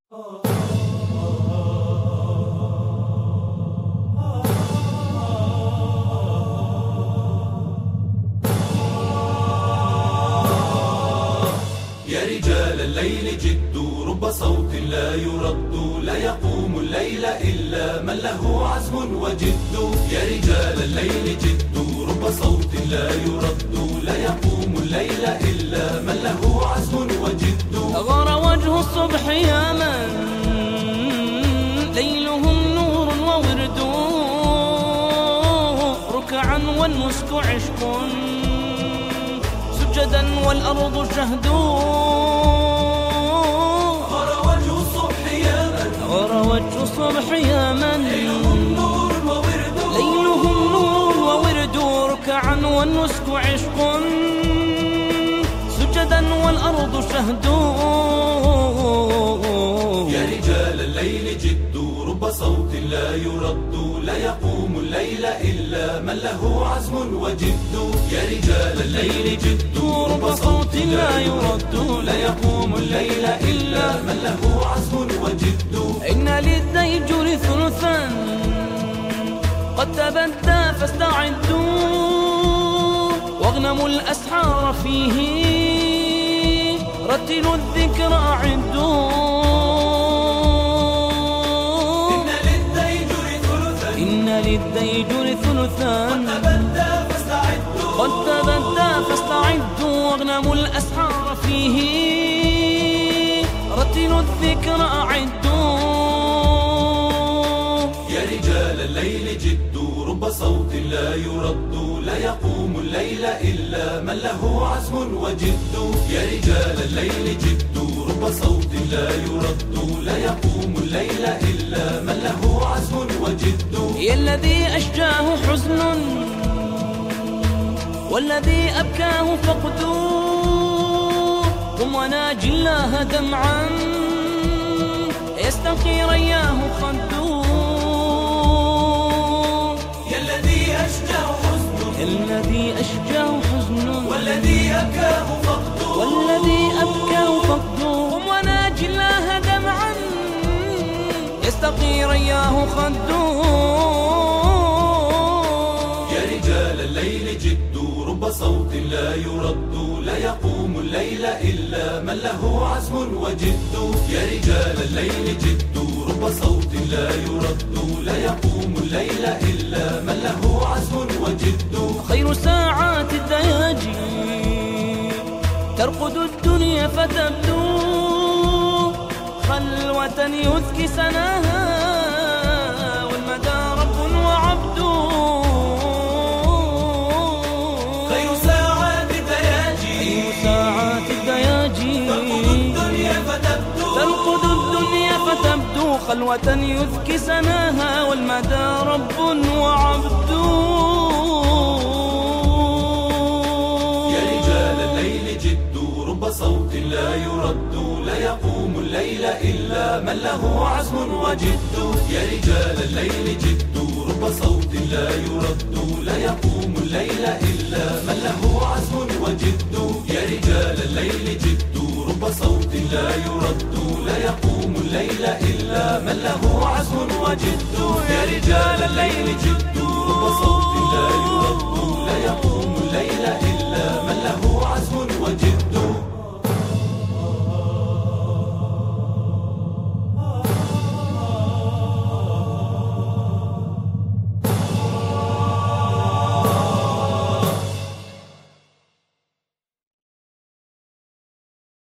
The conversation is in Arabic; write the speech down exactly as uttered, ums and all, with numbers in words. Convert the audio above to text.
يا رجال الليل جدوا، رب صوت لا يرد، لا يقوم الليل إلا من له عزم وجد. يا رجال الليل جدوا، رب صوت لا يرد، لا يقوم الليل إلا من له عزم وجد. غار وجه الصبح يا من ليلهم نور وورد، ركعا والمسك عشق، سجدا والأرض شهد. غار وجه الصبح يا من، غار وجه الصبح يا من ليلهم نور وورد، ليلهم نور وورد، ركعا والمسك عشق، سجدا والأرض شهد. يا رجال الليل جدوا، رب صوت لا يرد، لا يقوم الليل إلا من له عزم وجد. يا رجال الليل جدوا، رب صوت لا يرد، لا يقوم الليل إلا من له عزم وجد. إن للديجور ثلثا قد تبدى فاستعدوا، واغنموا الأسحار فيه رتلوا الذكر أعدوا. إن للديجور ثلثا، إن للديجور ثلثا قد تبدى فاستعدوا، قد تبدى فاستعدوا، واغنموا الأسحار فيه رتلوا الذكر أعدوا. يا رجال الليل جدوا، رب صوت لا يرد، لا يقوم الليل إلا من له عزم وجد. يا رجال الليل جدوا، رب صوت لا يرد، لا يقوم الليل إلا من له عزم وجد. يا الذي أشجاه حزن والذي أبكاه فقد، قم وناجي الله دمعا يستلقي رياه خد. يا الذي أشجاه حزن، الذي أشجاه حزن والذي أبكاه فقد، والذي أبكاه فقد، قم وناجي الله دمعا يستلقي رياه خد. يا رجال الليل جدوا، رب صوت لا يرد، لا يقوم الليل إلا من له عزم وجد. يا رجال الليل جدوا، رب صوت لا يرد، لا يقوم الليل إلا من له عزم وجد. خير ساعات الدياجي ترقد الدنيا فتبدو، خلوة يذكي سناها والمدى رب وعبد. خير ساعات الدياجي، خير ساعات الدياجي ترقد الدنيا فتبدو، ترقد الدنيا فتبدو، خلوة يذكي سناها والمدى رب وعبد. يا رجال الليل جدوا، رب صوت لا يرد، لا يقوم الليل إلا من له عزم وجد. يا رجال الليل جدوا، رب صوت لا يرد، لا يقوم الليل إلا من له عزم وجد. يا رجال الليل جدوا، رب صوت لا يرد، لا يقوم الليل إلا من له عزم وجد. يا رجال الليل جدوا، رب صوت لا يرد، لا يقوم الليل إلا من له عزم وجد.